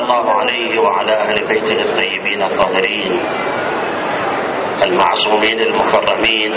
الله عليه وعلى أهل بيته الطيبين الطاهرين المعصومين المكرمين،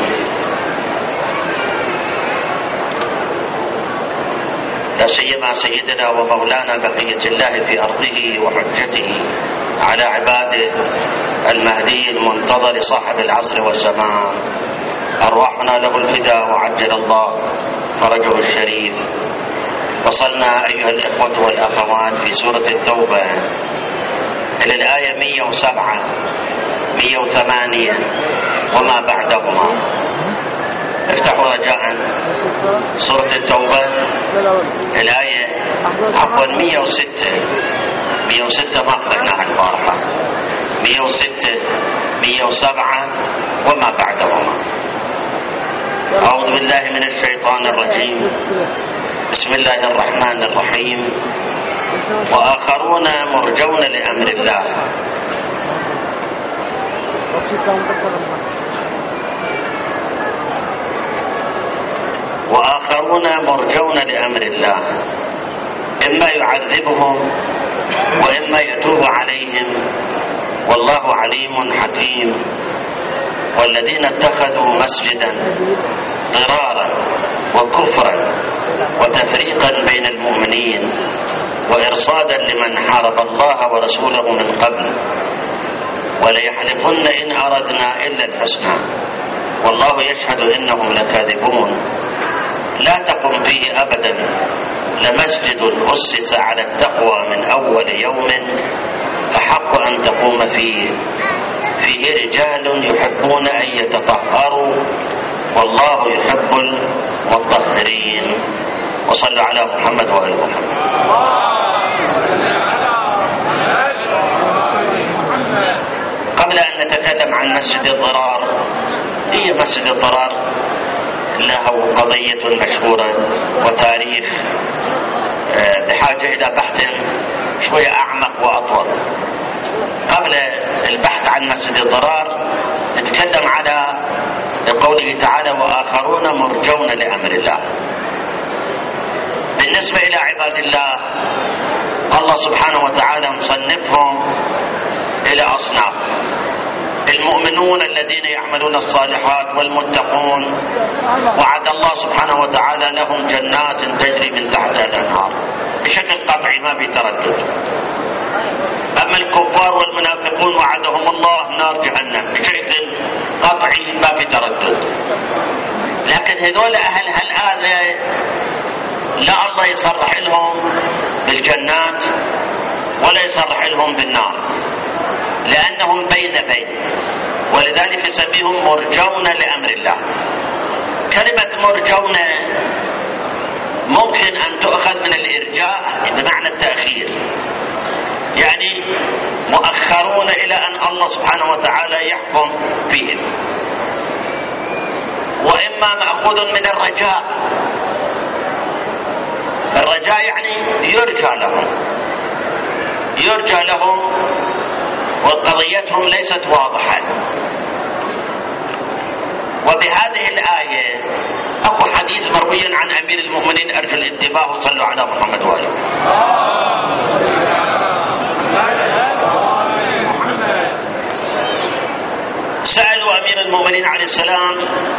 لا سيما سيدنا ومولانا بقية الله في أرضه وحجته على عباده المهدي المنتظر صاحب العصر والزمان، أرواحنا له الفداء وعجل الله فرجه الشريف. وصلنا أيها الإخوة والأخوات في سورة التوبة إلى الآية 107 108 وما بعدهما. افتحوا رجاء سورة التوبة الآية 106 ما قرأناها البارحة، 106 107 وما بعدهما. أعوذ بالله من الشيطان الرجيم. بسم الله الرحمن الرحيم. وآخرون مرجون لأمر الله. وآخرون مرجون لأمر الله، إما يعذبهم وإما يتوب عليهم والله عليم حكيم. والذين اتخذوا مسجدا ضرارا وكفرا وتفريقا بين المؤمنين وإرصادا لمن حارب الله ورسوله من قبل وليحلفن إن أردنا إلا الحسنى والله يشهد إنهم لكاذبون. لا تقم فيه أبدا لمسجد أسس على التقوى من أول يوم أحق أن تقوم فيه رجال يحبون أن يتطهروا والله يحب المطهرين. وصلوا على محمد وآل محمد. قبل أن نتكلم عن مسجد الضرار، هي مسجد الضرار له قضية مشهورة وتاريخ بحاجة إلى بحث شوية أعمق وأطول. قبل البحث عن مسجد الضرار نتكلم على قوله تعالى وآخرون مرجون لأمر الله. بالنسبة إلى عباد الله، الله سبحانه وتعالى مصنفهم إلى أصناف: المؤمنون الذين يعملون الصالحات والمتقون وعد الله سبحانه وتعالى لهم جنات تجري من تحتها الأنهار بشكل قطعي ما في تردد. أما الكفار والمنافقون وعدهم الله نار جهنم بشكل قطعي ما في تردد. لكن هذول أهل هالآية لا الله يصرح لهم بالجنات ولا يصرح لهم بالنار، لأنهم بين ولذلك يسميهم مرجون لأمر الله. كلمة مرجون ممكن أن تؤخذ من الإرجاء بمعنى التأخير، يعني مؤخرون إلى أن الله سبحانه وتعالى يحكم فيهم، وإما مأخوذ من الرجاء. الرجاء يعني يرجى لهم وقضيتهم ليست واضحة. وبهذه الآية أكو حديث مروي عن أمير المؤمنين أرجو الانتباه، صلوا على محمد وآله. سألوا أمير المؤمنين عليه السلام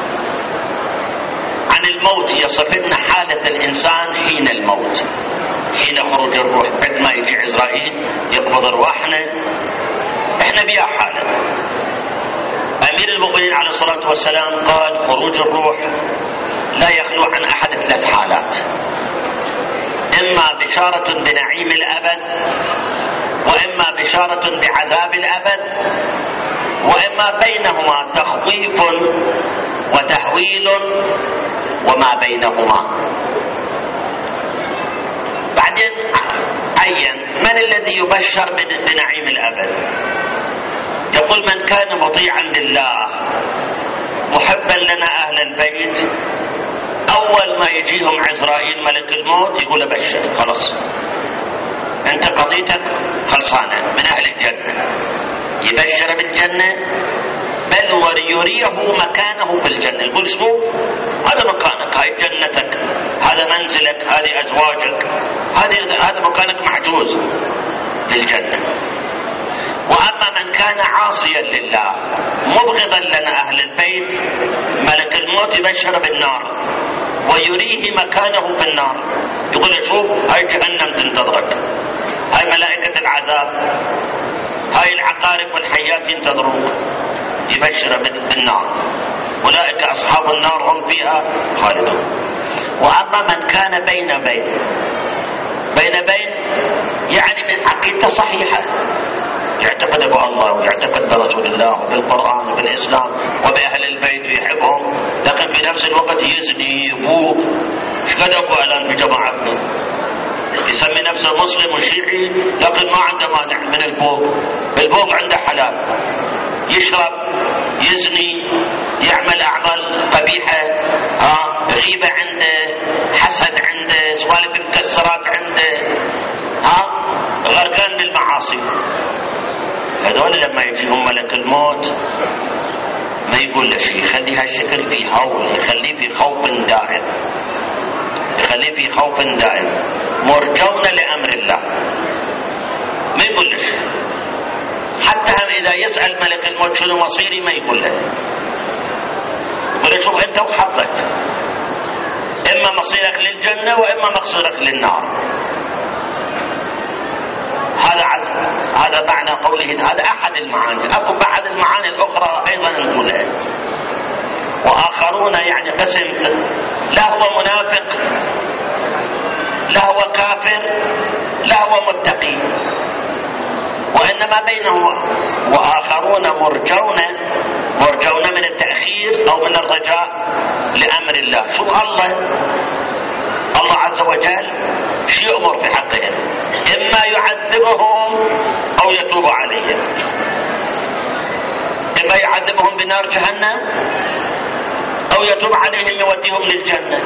عن الموت، يصف لنا حالة الإنسان حين الموت، حين خروج الروح. بعد ما يجي عزرائيل يقبض أرواحنا احنا بيها حالة. أمير المؤمنين عليه الصلاة والسلام قال خروج الروح لا يخلو عن أحد 3 حالات: إما بشارة بنعيم الأبد، وإما بشارة بعذاب الأبد، وإما بينهما تخويف وتهويل وما بينهما. بعدين عين من الذي يبشر بنعيم الأبد؟ يقول من كان مطيعا لله محبا لنا أهل البيت، أول ما يجيهم عزرائيل ملك الموت يقول بشر، خلاص أنت قضيتك خلصانة من أهل الجنة، يبشر بالجنة، بل ويريه مكانه في الجنة. يقول شوف هذا مكانك، هاي جنتك، هذا منزلك، هذه أزواجك، هذا مكانك محجوز. للجنة. وأما من كان عاصيا لله مبغضا لنا أهل البيت، ملك الموت يبشر بالنار ويريه مكانه في النار، يقول شوف هاي جهنم تنتظرك، هاي ملائكة العذاب، هاي العقارب والحيات ينتظروك، يبشر بالنار، أولئك أصحاب النار هم فيها خالدون. وأما من كان بين يعني من عقيدة صحيحة، يعتقد بالله ويعتقد برسول الله وبالقرآن وبالإسلام وبأهل البيت ويحبهم، لكن في نفس الوقت يزني يبوق. ايش قد اكو الان في جماعتنا يسمي نفسه مسلم وشيعي لكن ما عنده مانع من البوق عنده حلال، يشرب، يزني، يعمل اعمال قبيحه، غيبه عنده، حسد عنده، سوالف مكسرات عنده، غرقان بالمعاصي. هذول لما يجيهم ملك الموت ما يقول له شيء، يخلي هالشكل في هول، يخليه في خوف دائم، مرجون لأمر الله، ما يقول له شيء. حتى إذا يسأل ملك الموت شنو مصيري ما يقول له، يقول له شوف أنت وحظك، إما مصيرك للجنة وإما مصيرك للنار. هذا معنى قوله، هذا أحد المعاني، أكو بعض المعاني الأخرى أيضا نقولها. وآخرون يعني قسم، لا هو منافق، لا هو كافر، لا هو متقي، وإنما بينه. وآخرون مرجون من التأخير أو من الرجاء لأمر الله. شو الله عز وجل شيء يأمر في حقهم، إما يعذبهم أو يتوب عليهم، إما يعذبهم بنار جهنم أو يتوب عليهم يوديهم للجنة.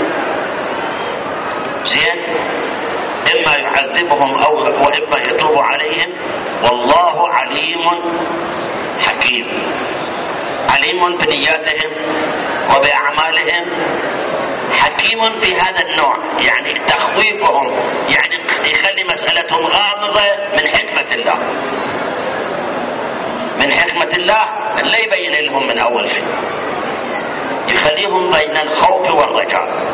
زين، إما يعذبهم وإما يتوب عليهم، والله عليم حكيم، عليم بنياتهم وبأعمالهم، حكيم في هذا النوع، يعني تخويفهم، يعني يخلي مسألتهم غامضة من حكمة الله، لا يبين لهم من أول شيء، يخليهم بين الخوف والرجاء.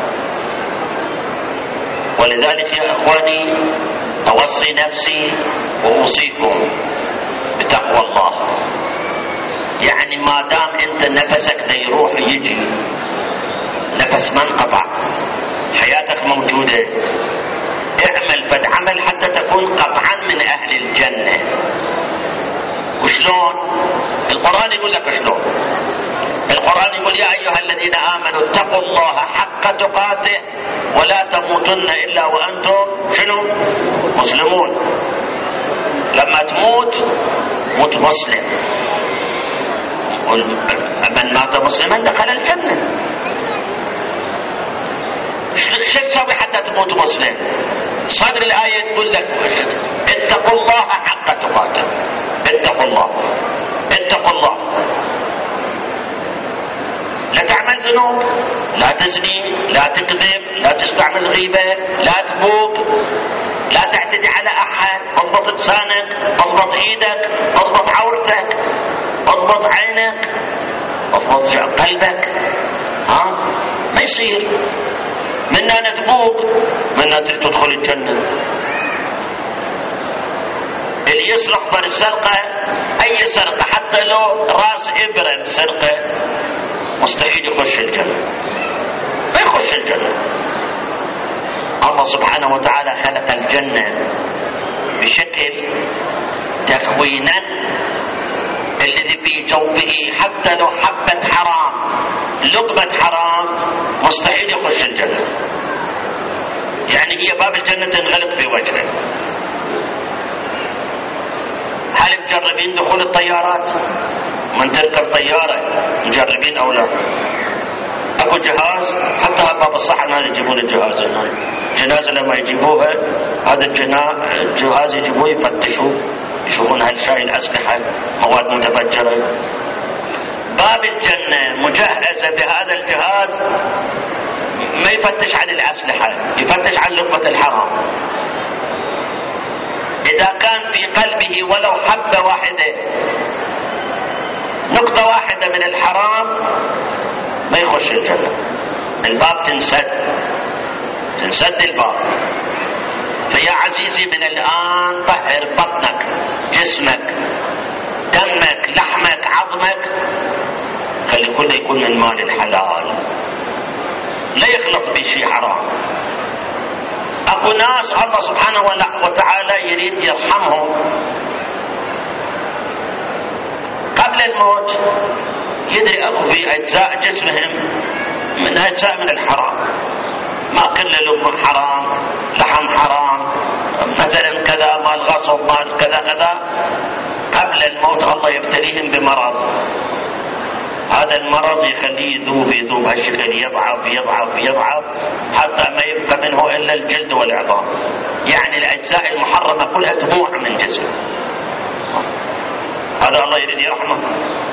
ولذلك يا إخواني أوصي نفسي وأوصيكم بتقوى الله. يعني ما دام أنت نفسك دا يروح يجي، نفس ما انقطع، حياتك موجودة، اعمل فد عمل حتى تكون قطعا من أهل الجنة. وشلون؟ القرآن يقول لك شلون. القرآن يقول يا أيها الذين آمنوا اتقوا الله حق تقاته ولا تموتن إلا وأنتم شنو؟ مسلمون. لما تموت موت مسلم، من مات مسلما دخل الجنة. شو تسوي حتى تموت مسلم؟ صدر الآية تقول لك اتقوا الله حق تقاته، اتقوا الله، لا تعمل ذنوب، لا تزني، لا تكذب، لا تستعمل غيبة، لا تبوق، لا تعتدي على أحد، اضبط لسانك، اضبط ايدك، اضبط عورتك، اضبط عينك، اضبط قلبك. ما يصير منا نتبوق، منا تريد تدخل الجنة. اللي يسرق بالسرقة، أي سرقة حتى لو راس إبرة بسرقة، مستحيل يخش الجنة، ما يخش الجنة. الله سبحانه وتعالى خلق الجنة بشكل تكوينا الذي في جوفه حتى لو حبة حرام، لقمة حرام، مستحيل يخش الجنة. يعني هي باب الجنة تنغلق في وجهه. هل مجربين دخول الطيارات؟ من تركب طيارة مجربين أو لا؟ أكو جهاز، حتى باب الصحن هذا يجيبون الجهاز هنا، جنازة لما يجيبوها هذا الجهاز يجيبوه يفتشوه، يشوفون هل شايل أسلحة، مواد متفجرة. باب الجنة مجهزة بهذا الجهاز، ما يفتش عن الأسلحة، يفتش عن لقمة الحرام. إذا كان في قلبه ولو حبة واحدة، نقطة واحدة من الحرام، ما يخش الجنة. الباب تنسد الباب. فيا عزيزي من الآن طهر بطنك، جسمك، دمك، لحمك، عظمك، خلي كله يكون من مال الحلال، لا يخلط بشيء حرام. اكو ناس الله سبحانه وتعالى يريد يرحمهم قبل الموت، يدري اكو في اجزاء جسمهم من اجزاء من الحرام، ما كل لقمة حرام، لحم حرام، مثلا كذا، مال غصب، مال كذا كذا. قبل الموت الله يبتليهم بمرض، هذا المرض يخليه يذوب هالشكل، يضعف حتى ما يبقى منه إلا الجلد والعظام، يعني الأجزاء المحرمة كلها تموع من جسمه. هذا الله يريد يرحمه.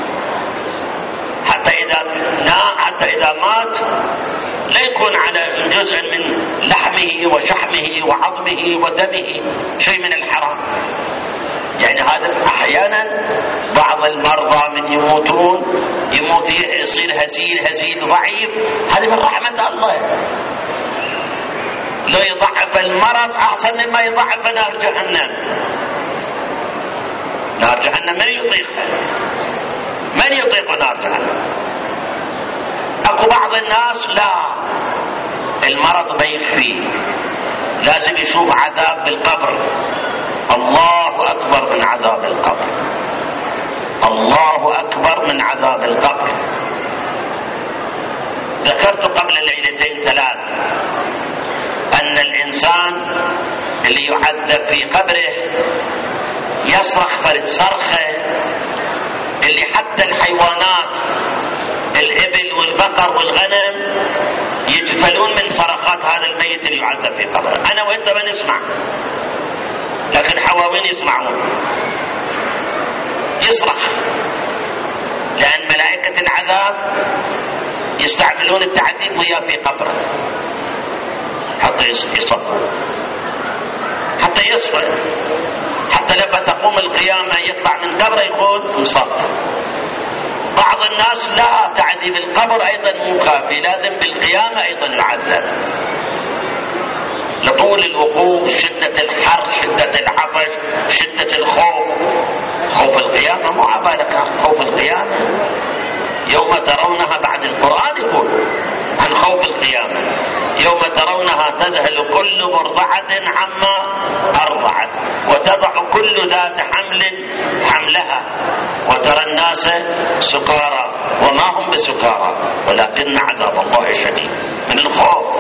حتى إذا مات لا يكون على جزء من لحمه وشحمه وعظمه ودمه شيء من الحرام. يعني هذا أحيانا بعض المرضى من يموت يصير هزيل ضعيف، هذه من رحمة الله. لو يضعف المرض أحسن مما يضعف نار جهنم. نار جهنم من يطيق نار جهنم؟ أكو بعض الناس لا، المرض ما يكفيه، لازم يشوف عذاب بالقبر. الله أكبر من عذاب القبر، الله أكبر من عذاب القبر. ذكرت قبل ليلتين 3 أن الإنسان اللي يعذب في قبره يصرخ فرد صرخة اللي حتى الحيوانات، الإبل والبقر والغنم، يجفلون من صرخات هذا الميت اللي يعذب في قبره. أنا وأنت ما نسمع، لكن حواوين يسمعون، يصرخ، لأن ملائكة العذاب يستعملون التعذيب وياه في قبره حتى يصفوا، حتى يصفى، حتى لما تقوم القيامة يطلع من قبره يقول مصفى. بعض الناس لا، تعذيب القبر أيضا مو كافي، لازم بالقيامة أيضا يعذب لطول الوقوف، شدة الحر، شدة العطش، شدة الخوف. خوف القيامة مو عبالك، خوف القيامة يوم ترونها، بعد القرآن يقول عن خوف القيامة: يوم ترونها تذهل كل مرضعة عما أرضعت وتضع كل ذات حمل حملها وترى الناس سكارى وما هم بسكارى ولكن عذاب الله شديد. من الخوف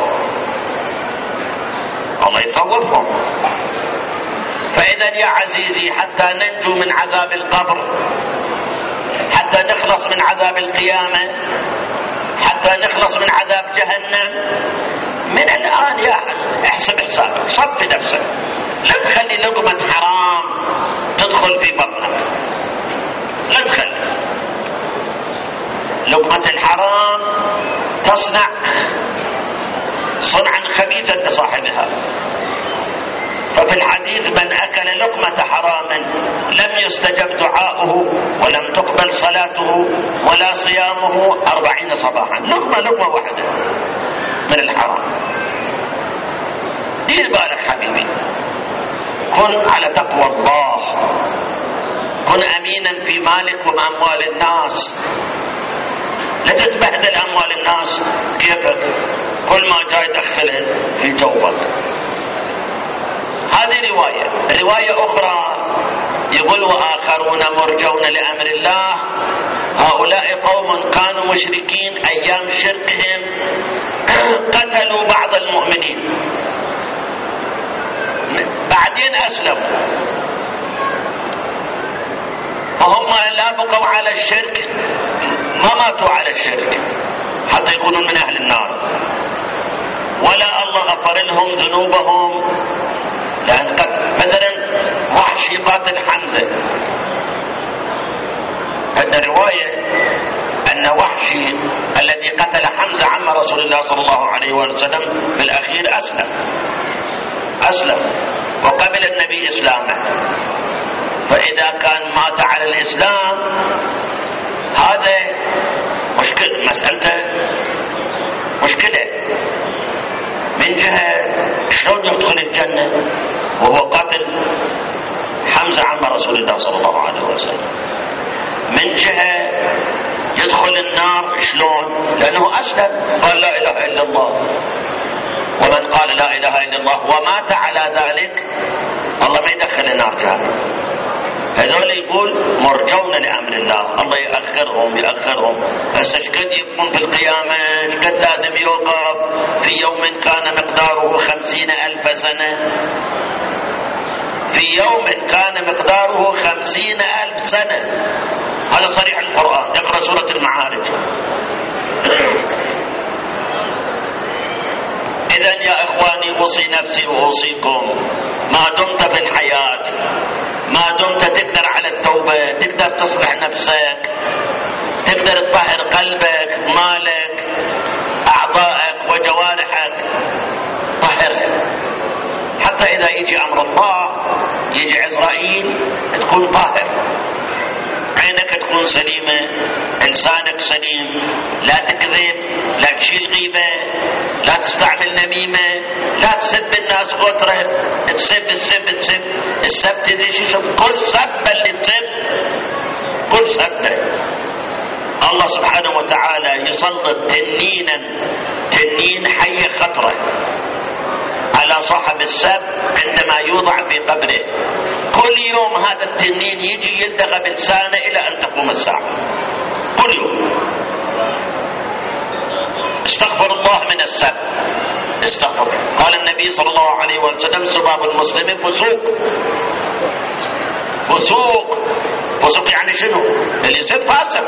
الله يخوفهم. فإذا يا عزيزي حتى ننجو من عذاب القبر، حتى نخلص من عذاب القيامة، حتى نخلص من عذاب جهنم، من الآن يا احسب حسابك، صفي نفسك، لا تخلي لقمة حرام تدخل في بطنك، لا تخلي لقمة الحرام تصنع صنعا خبيثا لصاحبها. ففي الحديث: من أكل لقمة حرام لم يستجب دعاؤه ولم تقبل صلاته ولا صيامه 40 صباحا. لقمة واحدة من الحرام. دير بالك حبيبي، كن على تقوى الله، كن أمينا في مالك وأموال الناس، لا تتبهدل أموال الناس كيفك، كل ما جاي دخله في جوبك. هذه رواية أخرى يقول: وآخرون مرجون لأمر الله، هؤلاء قوم كانوا مشركين أيام شركهم قتلوا بعض المؤمنين بعدين أسلموا، فهم لا بقوا على الشرك، ما ماتوا على الشرك حتى يكونوا من أهل النار، ولا الله غفر لهم ذنوبهم. لأن مثلا وحشي قاتل حمزة، هذا رواية أن وحشي الذي قتل حمزة عم رسول الله صلى الله عليه وسلم بالأخير أسلم. وقبل النبي إسلامه، فإذا كان مات على الإسلام هذا مشكلة، مسألته مشكلة. من جهة شلون يدخل الجنة وهو قاتل حمزة عم رسول الله صلى الله عليه وسلم؟ من جهة يدخل النار شلون؟ لأنه أسلم قال لا إله إلا الله، ومن قال لا إله إلا الله ومات على ذلك الله ما يدخل النار جهنم. هذول يقول مرجون لأمر الله، الله يأخرهم. بس اشقد يكون في القيامة، اشقد لازم يوقف في يوم كان مقداره 50,000 سنة، في يوم كان مقداره 50,000 سنة. هذا صريح القرآن، اقرأ سورة المعارج. إذن يا إخواني أوصي نفسي وأوصيكم، ما دمت في الحياة، ما دمت تقدر على التوبة، تقدر تصلح نفسك، تقدر تطهر قلبك، مالك، أعضائك وجوارحك، طهرها حتى إذا يجي أمر الله، يجي عزرائيل تكون طاهر، عينك تكون سليمة، لسانك سليم، لا تكذب، لا تشيل غيبة، لا تستعمل نميمة، لا تسب الناس غدرة، تسب السب تدري شو كل سبة اللي تسب، كل سبة الله سبحانه وتعالى يسلط تنين حية خطرة على صاحب السب عندما يوضع في قبره. كل يوم هذا التنين يجي يلدغ بلسانه إلى أن تقوم الساعة، كل يوم. استغفر الله من السب، استغفر. قال النبي صلى الله عليه وسلم سباب المسلم فسوق. فسوق يعني شنو؟ اللي يصير فاسق.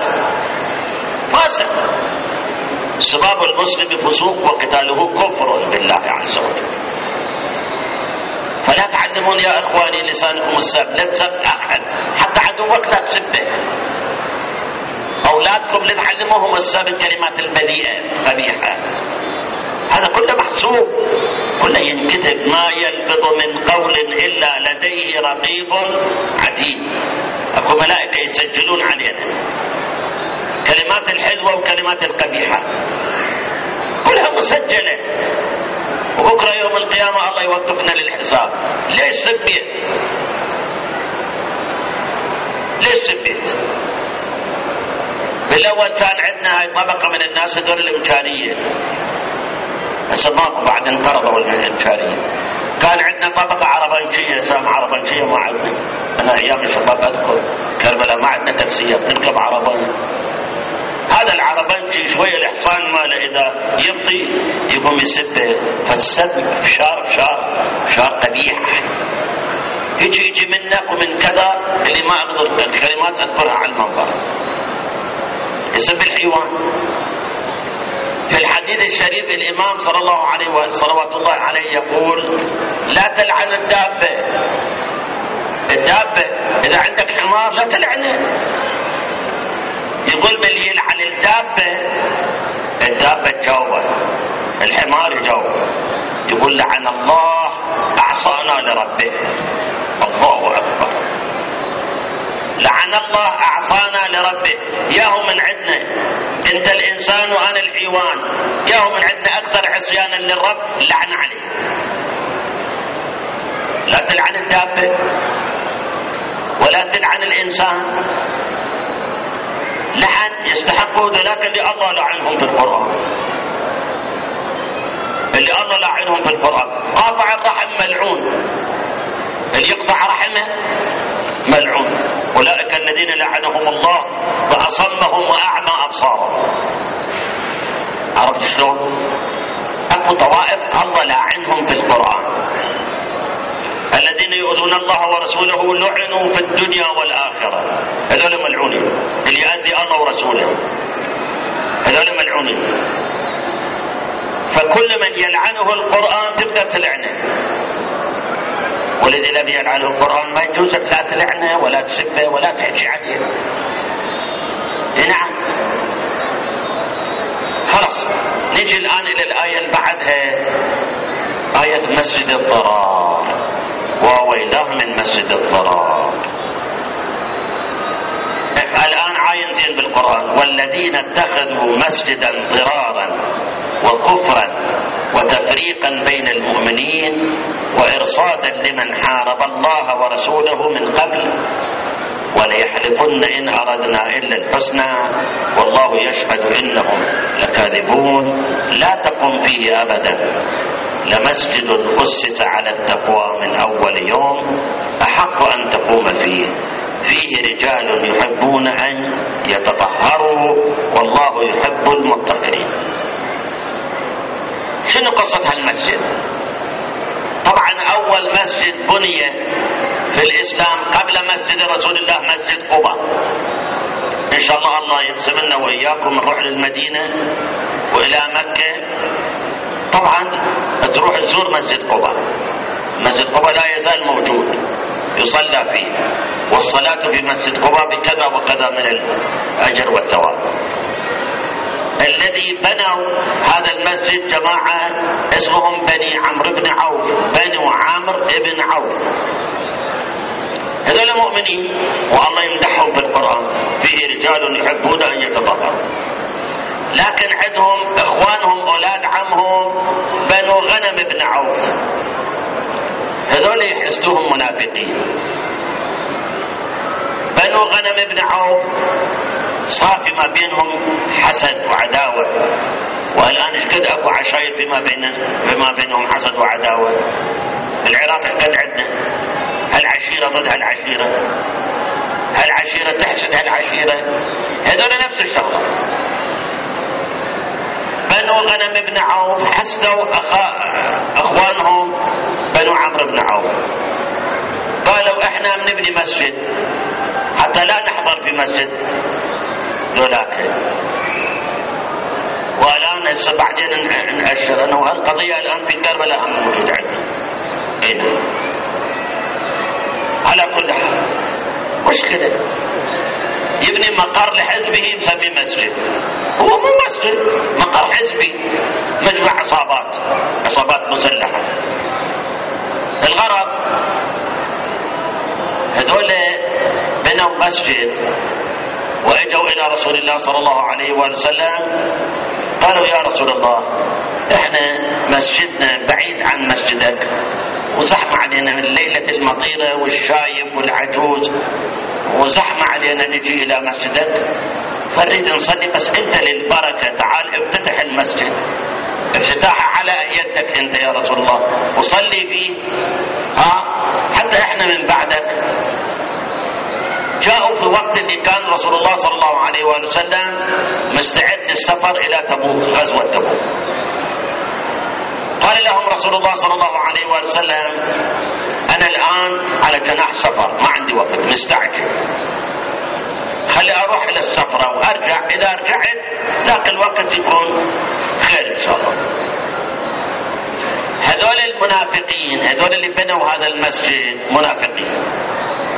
سباب المسلم فسوق وقتاله كفر بالله عز وجل. فلا تعلمون يا إخواني لسانكم السب، لا تسب أحد، حتى عدوك لا تسبه. أولادكم لا تعلموهم السب، الكلمات البذيئة القبيحة، هذا كله محسوب، كله ينكتب. ما يلفظ من قول إلا لديه رقيب عتيد. أكو ملائكة يسجلون علينا كلمات الحلوة وكلمات القبيحة، كلها مسجلة، وبكرة يوم القيامة الله يوقفنا للحساب. ليش سبيت؟ بالأول كان عندنا هاي طبقة من الناس هذول الإمكانية، هسه ماكو، بعد انقرضوا الإمكانية. كان عندنا طبقة عربنجية، سام عربنجية ما عندنا. أنا أيام الشباب أذكر كربلاء ما عندنا تاكسيات، نركب عربان. هذا العربنجي شوية الإحصان ماله إذا يبطي يقوم يسبه، فالسب شار قبيح، يجي منك ومن كذا اللي ما أقدر الكلمات أذكرها على المنبر. يسب الحيوان. في الحديث الشريف الإمام صلى الله عليه وسلم صلوات الله عليه يقول لا تلعن الدابة. إذا عندك حمار لا تلعنه. يقول من يلعن الدابة تجاوبه، الحمار يجاوبه. يقول لعن الله أعصانا لربه. الله أكبر. لعن الله أعصانا لربه. ياهو من عندنا انت الإنسان وأنا الحيوان، ياهو من عندنا أكثر عصيانا للرب، لعن عليه. لا تلعن الدابة ولا تلعن الإنسان. لعن يستحقه ذلك اللي الله لعنهم في القرآن، اللي الله لعنهم في القرآن. قاطع الرحم ملعون، اللي يقطع رحمه ملعون. أولئك الذين لعنهم الله فأصمهم وأعمى أبصارهم. عرفت شلون؟ أكو طوائف الله لعنهم في القرآن. الذين يؤذون الله ورسوله لعنوا في الدنيا والآخرة. هذول ملعونين، اللي يؤذي الله ورسوله هذول ملعونين. فكل من يلعنه القرآن تقدر تلعنه، والذي لم يلعنه القرآن ما يجوز لا تلعنه ولا تسبه ولا تحكي عليه. نعم. خلاص نجي الآن إلى الآية اللي بعدها، آية مسجد الضرار. وويلاه من مسجد الضرار. الآن عاين زين بالقرآن: والذين اتخذوا مسجدا ضرارا وكفرا وتفريقا بين المؤمنين وإرصادا لمن حارب الله ورسوله من قبل وليحلفن إن أردنا إلا الحسنى والله يشهد إنهم لكاذبون. لا تقم فيه أبدا، لمسجد أسس على التقوى من أول يوم أحق أن تقوم فيه، فيه رجال يحبون أن يتطهروا والله يحب المطهرين. شنو قصة هالمسجد؟ طبعا أول مسجد بني في الإسلام قبل مسجد رسول الله مسجد قباء. إن شاء الله يقسم لنا وإياكم نروح للمدينة وإلى مكة، طبعا تروح تزور مسجد قباء. مسجد قباء لا يزال موجود يصلى فيه، والصلاة في مسجد قباء بكذا وكذا من الأجر والثواب. الذي بنوا هذا المسجد جماعة اسمهم بني عمرو بن عوف، بنو عمرو بن عوف. هذول مؤمنين والله يمدحهم في القرآن: فيه رجال يحبون أن يتطهروا. لكن عندهم إخوانهم أولاد عمهم بنو غنم بن عوف، هذول يحسدوهم منافقين. بنو غنم بن عوف صار فيما بينهم حسد وعداوة، والآن ايش قد اكو عشائر بما بينهم حسد وعداوة. بالعراق ايش قد عندنا هالعشيرة ضد هالعشيرة، هالعشيرة تحسد هالعشيرة، هذول نفس الشغلة. بنو غنم بن عوف حسدوا اخوانهم بنو عمرو بن عوف، قالوا احنا بنبني مسجد حتى لا نحضر في مسجد ذولاك. والآن هسه بعدين نأشر أنه هالقضية الآن في كربلاء هم موجودة عندنا. هنا على كل حال مشكلة يبني مقر لحزبه مسميه مسجد، هو مو مسجد، مقر حزبي مجمع عصابات مسلحة. الغرض هذول بنوا مسجد وإجوا إلى رسول الله صلى الله عليه وسلم قالوا: يا رسول الله، إحنا مسجدنا بعيد عن مسجدك وزحمة علينا من ليلة المطيرة والشايب والعجوز، وزحمة علينا نجي إلى مسجدك، فنريد نصلي بس أنت للبركة تعال افتتح المسجد افتتاح على يدك أنت يا رسول الله وصلي فيه حتى إحنا من بعدك. جاءوا في وقت اللي كان رسول الله صلى الله عليه وسلم مستعد للسفر إلى تبوك، غزوة تبوك. قال لهم رسول الله صلى الله عليه وسلم: أنا الآن على جناح سفر، ما عندي وقت، مستعجل، خلي أروح إلى السفرة وأرجع، إذا رجعت ذاك الوقت يكون خير إن شاء الله. هذول المنافقين، هذول اللي بنوا هذا المسجد منافقين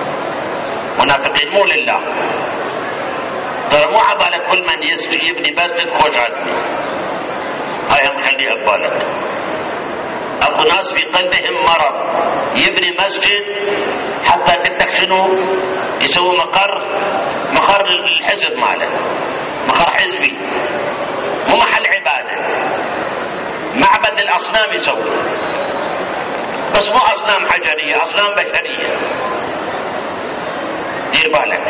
مو لله. ترى مو عبالك كل من يبني مسجد خوش عدمي، هاي هم خليها ببالك. اكو ناس في قلبهم مرض يبني مسجد حتى بدك شنو يسوي مقر الحزب ماله، مقر حزبي، مو محل عباده، معبد الاصنام يسوي، بس مو اصنام حجريه، اصنام بشريه. دير بالك.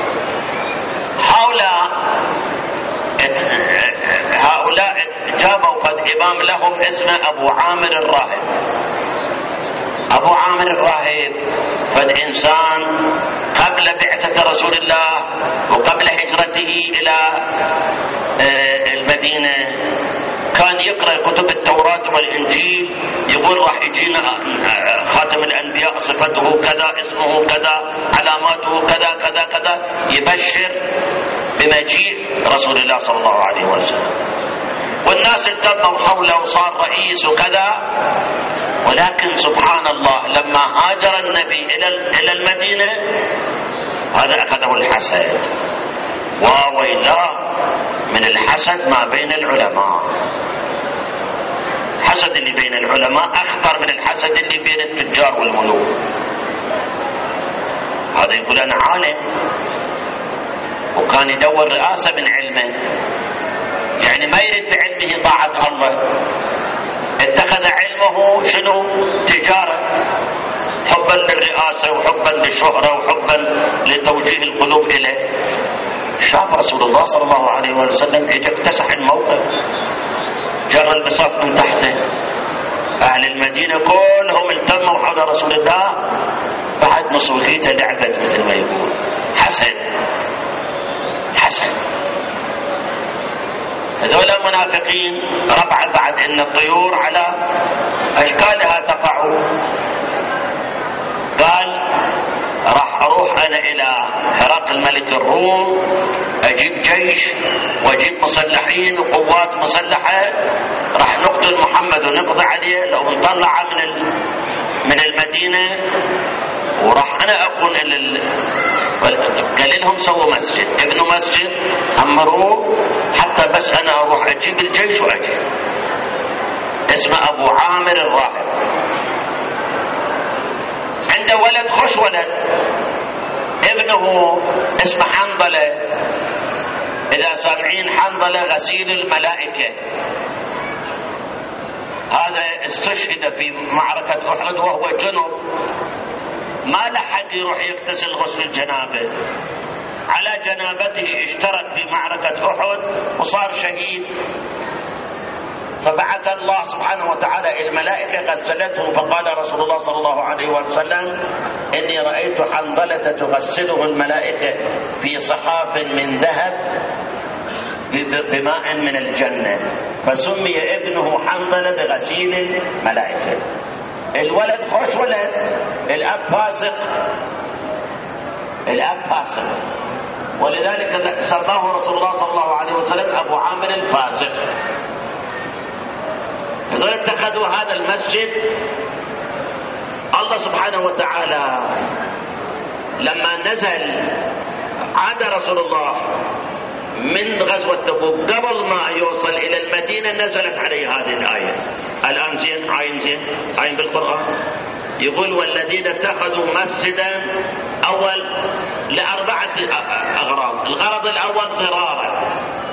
هؤلاء جابوا قد إمام لهم اسمه أبو عامر الراهب. أبو عامر الراهب قد إنسان قبل بعثة رسول الله وقبل هجرته إلى المدينة كان يقرأ كتب التوراة والإنجيل، يقول راح يجينا خاتم الأنبياء صفته كذا، اسمه كذا، علاماته كذا كذا كذا، يبشر بمجيء رسول الله صلى الله عليه وسلم. والناس التموا حوله وصار رئيس وكذا. ولكن سبحان الله لما هاجر النبي إلى المدينة هذا أخذه الحسد، وويلاه من الحسد ما بين العلماء. الحسد اللي بين العلماء أخطر من الحسد اللي بين التجار والملوك. هذا يقول أنا عالم وكان يدور رئاسة من علمه، يعني ما يريد بعلمه طاعة الله، اتخذ علمه شنو؟ تجارة، حبا للرئاسة وحبا للشهرة وحبا لتوجيه القلوب إليه. شاف رسول الله صلى الله عليه وسلم اجى اكتسح الموقف، جر المصاف من تحته، أهل المدينة كلهم التموا حول رسول الله، بعد مصروفيته لعبت مثل ما يقول. حسد هذول المنافقين ربع بعد ان الطيور على اشكالها تقع. قال راح اروح انا الى هرقل ملك الروم، اجيب جيش واجيب مسلحين وقوات مسلحه، راح نقتل محمد ونقضي عليه لو نطلع من المدينه، وراح انا اكون قال لهم سووا مسجد، ابنوا مسجد امروه حتى بس انا اروح اجيب الجيش واجي. اسمه ابو عامر الراهب، عنده ولد خوش ولد، ابنه اسمه حنظله. اذا سامعين حنظله غسيل الملائكه، هذا استشهد في معركه احد وهو جنب، ما لحق يروح يغتسل غسل الجنابه، على جنابته اشترك في معركة أحد وصار شهيد. فبعث الله سبحانه وتعالى الملائكة غسلته، فقال رسول الله صلى الله عليه وسلم إني رأيت حنظلة تغسله الملائكة في صحاف من ذهب بماء من الجنة، فسمي ابنه حنظلة بغسيل الملائكة. الولد خوش ولد، الأب فاسق، ولذلك سماه رسول الله صلى الله عليه وسلم أبو عامر الفاسق. هذول اتخذوا هذا المسجد. الله سبحانه وتعالى لما نزل عاد رسول الله من غزوة تبوك، قبل ما يوصل إلى المدينة نزلت عليه هذه الآية. الآن عين بالقرآن يقول والذين اتخذوا مسجدا أول لأربعة أغراض. الغرض الأول ضرارا،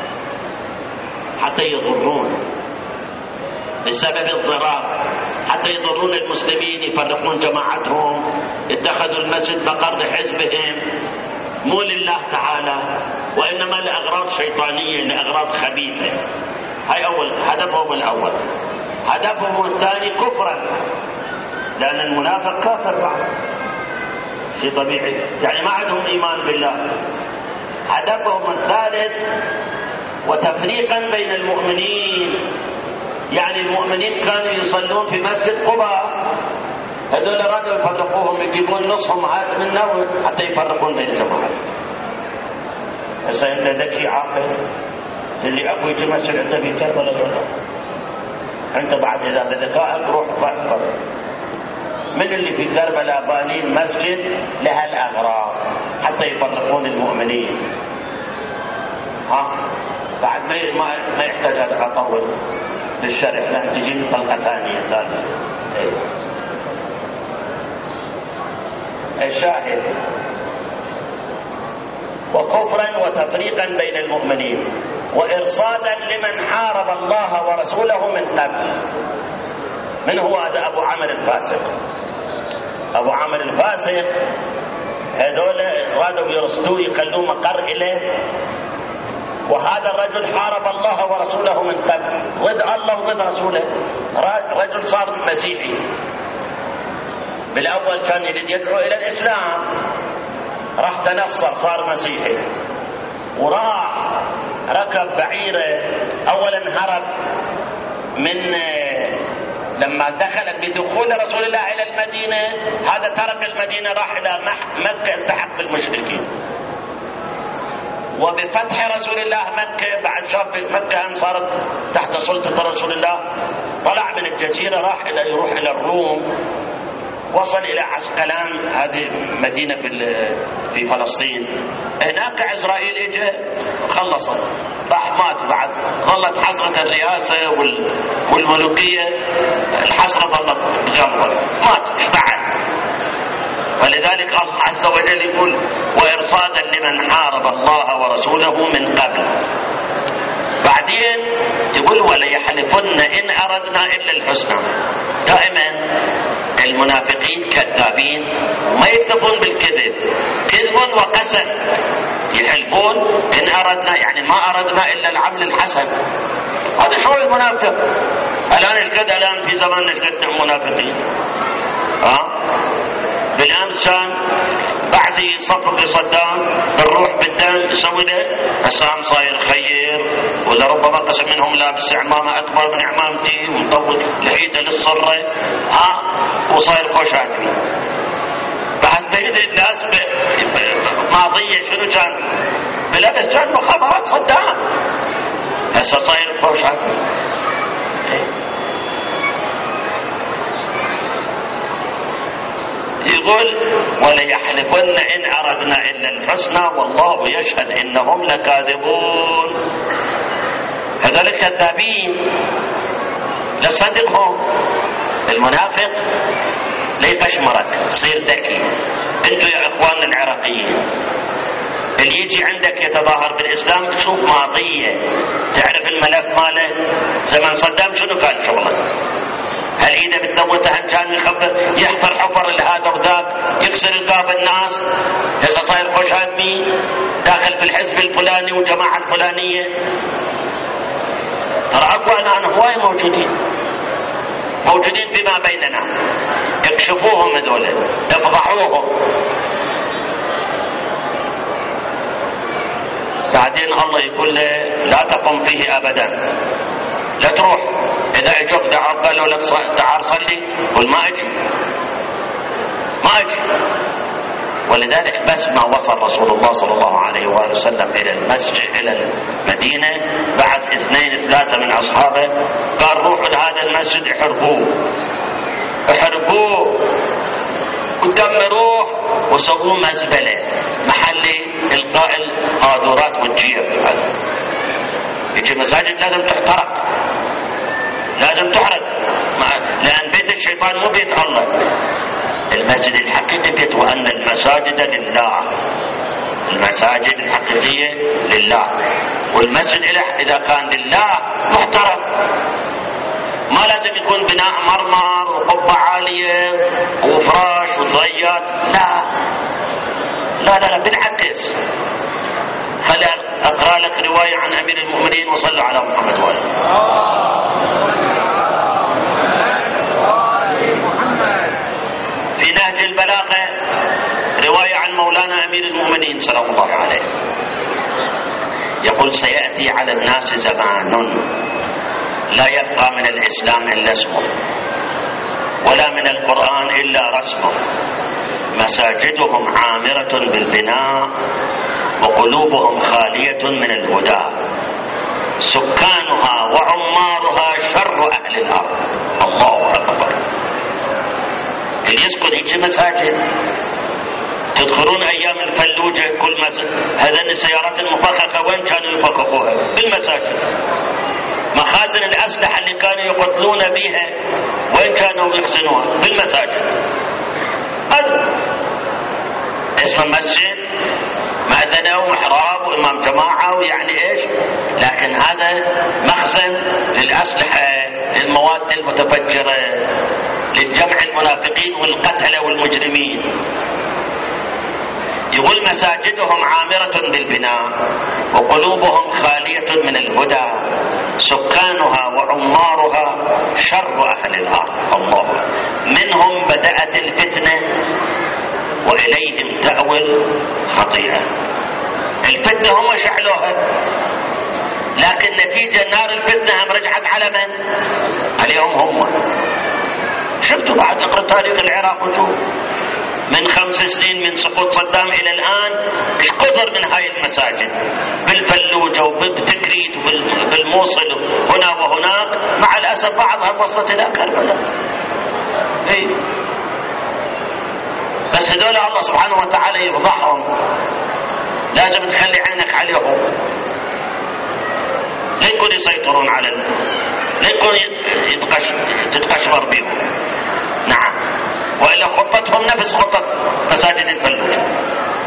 حتى يضرون، بسبب الضرار حتى يضرون المسلمين، يفرقون جماعتهم، اتخذوا المسجد مقر حزبهم، مو لله تعالى وإنما لأغراض شيطانية، لأغراض خبيثة. هاي أول هدفهم الأول. هدفهم الثاني كفرا، لأن المنافق كافر بعد، شيء طبيعي، يعني ما عندهم إيمان بالله. هدفهم الثالث وتفريقا بين المؤمنين، يعني المؤمنين كانوا يصلون في مسجد قباء، هذول رادوا يفرقوهم، يجيبون نصهم هات منا حتى يفرقون بين الجماعات. هسه انت ذكي عاقل اللي اكو يجي مسجد عنده في كربلاء ولا انت بعد اذا بذكائك روح فكر من اللي في كربلاء بانين مسجد لها الاغراض حتى يفرقون المؤمنين. بعد ما يحتاج اطول للشرح، لا تجي طلقه ثانيه ثالثه. الشاهد وكفرا وتفريقا بين المؤمنين وإرصادا لمن حارب الله ورسوله من قبل. من هو هذا؟ أبو عامر الفاسق. أبو عامر الفاسق هذول رادوا يرصدوه يخلوه مقر إليه، وهذا الرجل حارب الله ورسوله من قبل، ضد الله وضد رسوله، رجل صار مسيحي. بالأول كان يريد يدعو إلى الإسلام، راح تنصر صار مسيحي، وراح ركب بعيرة. أولا هرب من لما بدخول رسول الله إلى المدينة، هذا ترك المدينة راح إلى مكة التحق بالمشركين، وبفتح رسول الله مكة بعد شاف مكة أن صارت تحت سلطة رسول الله، طلع من الجزيرة يروح إلى الروم، وصل إلى عسقلان، هذه مدينة في فلسطين. هناك إسرائيل إجا خلصت، أصبح مات بعد، ظلت حسرة الرئاسة والملوكية، الحسرة ظلت بجنبه، مات ايش بعد. ولذلك الله عز وجل يقول وإرصادا لمن حارب الله ورسوله من قبل. بعدين يقول وليحلفن إن أردنا إلا الحسنى. دائما المنافقين كذابين وما يكتفون بالكذب، كذب وقسم، يحلفون إن أردنا يعني ما أردنا إلا العمل الحسن. هذا شعور المنافق. الآن ايش قد الآن في زماننا ايش قد منافقين. بالأمس كان بعد يصفق لصدام بالروح بالدم يسوي له السام صاير خير، ولا ربما قسم منهم لابس عمامة أكبر من عمامتي ومطول لحيته للصرة وصاير خوش عتمي. بعد بين الناس ماضية شنو كان بلبس كان مخابرات صدام، هسه صاير خوش عتمي. يقول وليحلفن إن أردنا إلا الحسنى والله يشهد إنهم لكاذبون. هذول كذابين لا تصدقهم. المنافق ليقشمرك تصير ذكي. انتوا يا اخواننا العراقيين اللي يجي عندك يتظاهر بالاسلام تشوف ماضيه، تعرف الملف ماله زمن صدام شنو كان شغله. هل اذا بتلوثه كان يحفر حفر لهذا وذاك يكسر رقاب الناس، هسه صاير خوش ادمي داخل بالحزب الفلاني والجماعه الفلانيه. ترى اكو الان هواي موجودين فيما بيننا، اكشفوهم هذول افضحوهم. بعدين الله يقول له لا تقم فيه ابدا، لا تروح. اذا اجوك دعاء قالوا لك تعال صلي قل ما اجي. ولذلك بس ما وصل رسول الله صلى الله عليه وآله وسلم الى المسجد الى المدينه بعث 2 3 من اصحابه قال روحوا لهذا المسجد احرقوه ودمروه وسووه مزبله محل القاء القاذورات والجير. يجي مساجد لازم تحترق، لازم تحرق، لان بيت الشيطان مو بيت الله. المسجد الحقيقي بيت وأن المساجد لله، المساجد الحقيقية لله، والمسجد إذا كان لله محترم، ما لازم يكون بناء مرمر وقبة عالية وفراش وضيات، لا بالعكس. خلي أقرأ لك رواية عن أمير المؤمنين وصلوا على محمد وآله. في نهج البلاغة رواية عن مولانا أمير المؤمنين سلام الله عليه يقول سيأتي على الناس زمان لا يبقى من الإسلام إلا اسمه ولا من القرآن إلا رسمه، مساجدهم عامرة بالبناء وقلوبهم خالية من الهدى، سكانها وعمارها شر أهل الأرض. الله أكبر. اللي يسكن يجي مساجد، تدخلون أيام الفلوجة كل هذين السيارات المفخخة وين كانوا يفخخوها؟ بالمساجد. مخازن الأسلحة اللي كانوا يقتلون بها وين كانوا يخزنوها؟ بالمساجد. هذا اسمه مسجد، مأذنة ومحراب وإمام جماعة ويعني إيش، لكن هذا مخزن للأسلحة، للمواد المتفجرة، للجمع المنافقين والقتلة والمجرمين. يقول مساجدهم عامرة بالبناء وقلوبهم خالية من الهدى، سكانها وعمارها شر أهل الأرض. الله. منهم بدأت الفتنة وإليهم تأول خطيئة. الفتنة هم شعلوها، لكن نتيجة نار الفتنة هم رجعت على من؟ عليهم هم. شفتوا بعد اقرأ تاريخ العراق وشوف من 5 سنين من سقوط صدام إلى الآن إيش كثر من هاي المساجد بالفلوجة وبالتكريت وبالموصل هنا وهناك، مع الأسف بعضها وصلت إلى كربلاء. بس هذول الله سبحانه وتعالى يفضحهم، لازم تخلي عينك عليهم. لا يكون يسيطرون على لا يكون تتقشمر بهم. نعم، وإلا خطتهم نفس خطة مساجد الفلوجة.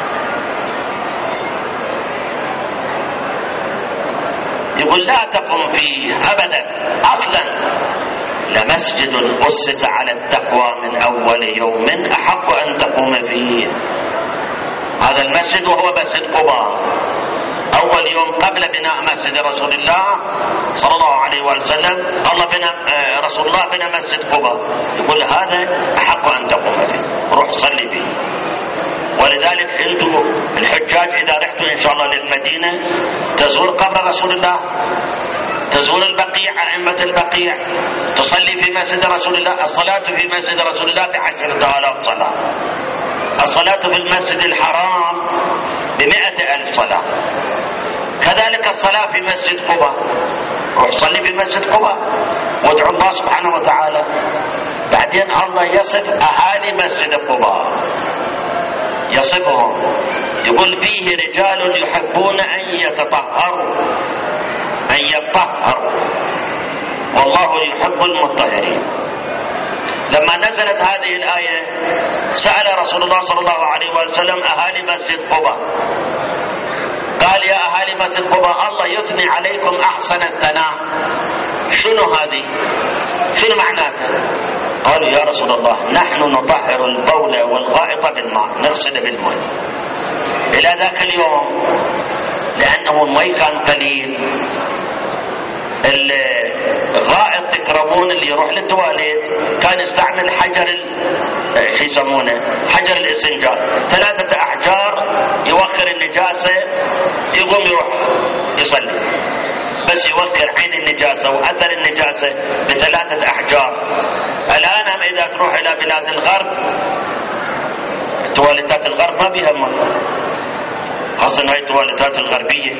يقول لا تقم فيه أبدا أصلا، لمسجد أسس على التقوى من أول يوم أحق أن تقوم فيه. هذا المسجد وهو مسجد قباء، أول يوم قبل بناء مسجد رسول الله صلى الله عليه وسلم الله بنى رسول الله بنى مسجد قباء، يقول هذا أحق أن تقوم فيه، روح صلي فيه. ولذلك انتم الحجاج إذا رحتوا إن شاء الله للمدينة تزور قبر رسول الله، تزور البقيع، أئمة البقيع، تصلي في مسجد رسول الله. الصلاة في مسجد رسول الله ب10,000 صلاة، الصلاة في المسجد الحرام ب100,000 صلاة، كذلك الصلاة في مسجد قباء. روح صلي في مسجد قباء وادعو الله سبحانه وتعالى. بعدين الله يصف أهالي مسجد قباء، يصفهم، يقول فيه رجال يحبون أن يتطهروا، أن يطهروا، والله يحب المطهرين. لما نزلت هذه الآية سأل رسول الله صلى الله عليه وسلم أهالي مسجد قباء، قال يا أهالي مسجد قباء الله يثني عليكم أحسن الثناء، شنو هذه؟ شنو معناته؟ قالوا يا رسول الله نحن نطهر البول والغائط بالماء، نغسل بالماء. إلى ذاك اليوم لأنه الماء كان قليل، الغائط تكرمون اللي يروح للتواليت كان يستعمل حجر شو يسمونه، حجر الاستنجاء، 3 أحجار يوخر النجاسة، يقوم يروح يصلي، بس يوخر عين النجاسة وأثر النجاسة ب3 أحجار. الآن إذا تروح إلى بلاد الغرب التواليتات الغرب ما بيها ماء، خاصة هاي التواليتات الغربية.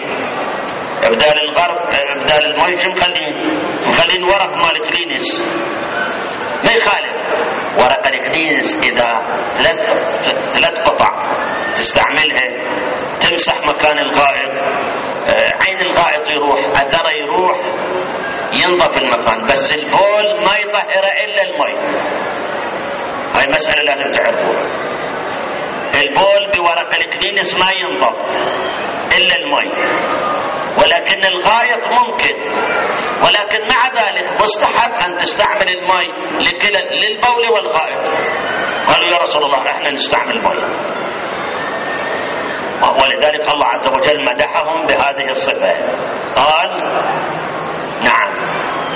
بدال الماء شو مخلين ورق مال كلينس، ما يخالف ورق الكلينس إذا 3 قطع تستعملها تمسح مكان الغائط، عين الغائط يروح، أثره يروح، ينظف المكان، بس البول ما يطهر إلا الماء. هاي مسألة لازم تعرفوها، البول بورق الكلينس ما ينظف إلا الماء، ولكن الغائط ممكن، ولكن مع ذلك مستحب أن تستعمل الماء للبول والغائط. قالوا يا رسول الله احنا نستعمل الماء، ولذلك الله عز وجل مدحهم بهذه الصفة، قال نعم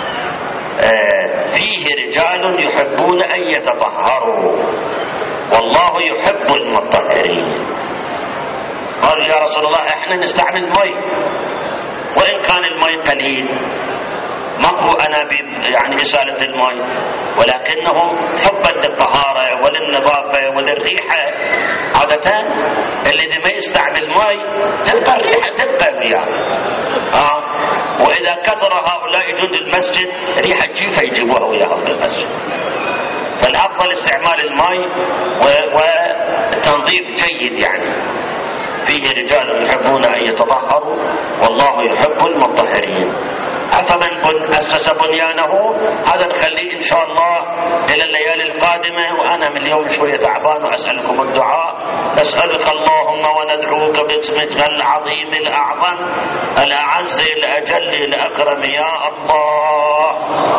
فيه رجال يحبون أن يتطهروا والله يحب المطهرين. قالوا يا رسول الله احنا نستعمل ماء وإن كان الماء قليل، ماكو أنابيب يعني إسالة الماء، ولكنهم حبا للطهارة وللنظافة وللريحة. عادة الذي ما يستعمل ماء تبقى الريحة تبقى وياه، وإذا كثر هؤلاء جند المسجد ريحة جيفة يجيبوها وياهم بالمسجد. فالأفضل استعمال الماء وتنظيف جيد. يعني فيه رجال يحبون أن يتطهروا والله يحب المطهرين. أفمن أسس بنيانه، هذا نخليه إن شاء الله إلى الليالي القادمة، وأنا من اليوم شوية تعبان وأسألكم الدعاء. نسألك اللهم وندعوك باسمك العظيم الأعظم الأعز الأجل الأكرم يا الله.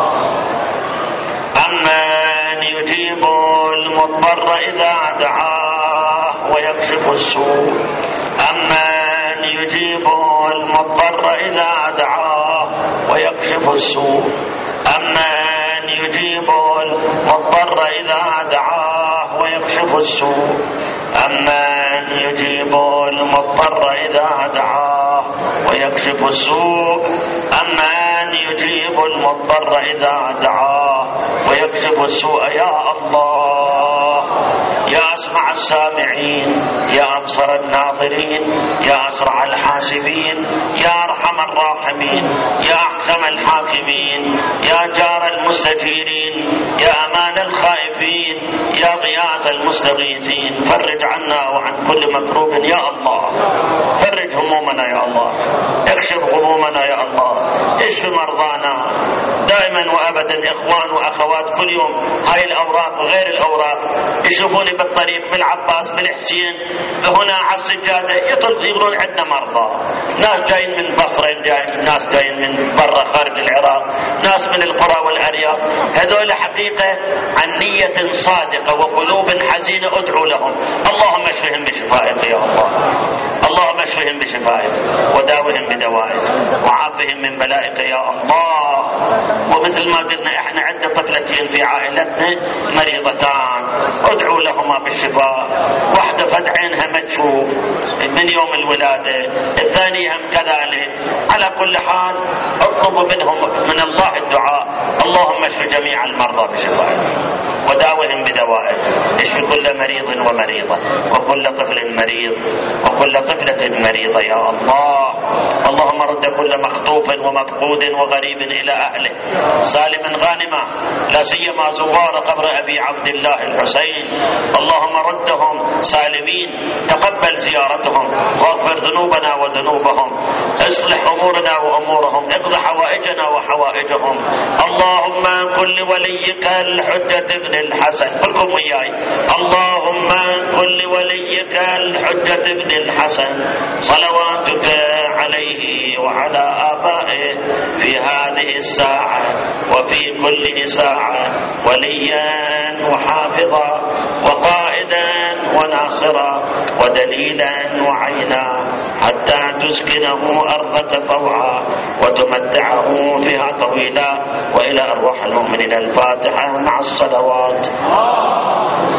أمن يجيب المضطر إذا دعاه ويكشف السوء، أمن يجيب المضطر إذا دعاه ويكشف السوء، أمن يجيب المضطر إذا دعاه ويكشف السوء، أمن يجيب المضطر إذا دعاه ويكشف السوء، أمن يجيب المضطر إذا دعاه ويكشف السوء. يا الله يا أسمع السامعين، يا أبصر الناظرين، يا أسرع الحاسبين، يا أرحم الراحمين، يا أحكم الحاكمين، يا جار المستجيرين، يا أمان الخائفين، يا غياث المستغيثين، فرج عنا وعن كل مكروب يا الله، فرج همومنا يا الله، اكشف غمومنا يا الله، اشف مرضانا دائما وابدا. اخوان واخوات كل يوم هاي الاوراق وغير الاوراق يشوفوني بالطريق بالعباس بالحسين هنا على السجاده يقولون عندنا مرضى، ناس جايين من بصره، ناس جايين من برا خارج العراق، ناس من القرى والارياف. هذول حقيقه عن نيه صادقه وقلوب حزينه ادعو لهم. اللهم اشفهم بشفائك يا الله، اللهم اشفهم بشفائك وداوهم بدوائك وعافهم من بلائك يا الله. ومثل ما قلنا احنا عندنا طفلتين في عائلتنا مريضتان، ادعوا لهما بالشفاء. واحدة فد عينها ما تشوف من يوم الولادة، الثانية هم كذلك. على كل حال اطلبوا منهم من الله الدعاء. اللهم اشف جميع المرضى بشفائك وداوهم بدوائك، اشف كل مريض ومريضة وكل طفل مريض وكل طفلة مريضة يا الله. اللهم رد كل مخطوف ومفقود وغريب إلى أهله سالما غانما، لا سيما زوار قبر أبي عبد الله الحسين. اللهم ردهم سالمين، تقبل زيارتهم واغفر ذنوبنا وذنوبهم، اصلح أمورنا وأمورهم، اقض حوائجنا وحوائجهم. اللهم كن لوليك الحجة ابن الحسن، قلكم وياي، اللهم كن لوليك الحجة ابن الحسن صلواتك عليه وعلى آبائه في هذه الساعة وفي كل ساعة وليا وحافظا وقائدا وناصرا ودليلا وعينا، حتى تسكنه أرضك طوعا وتمتعه فيها طويلا. وإلى أرواح المؤمنين الفاتحة مع الصلوات.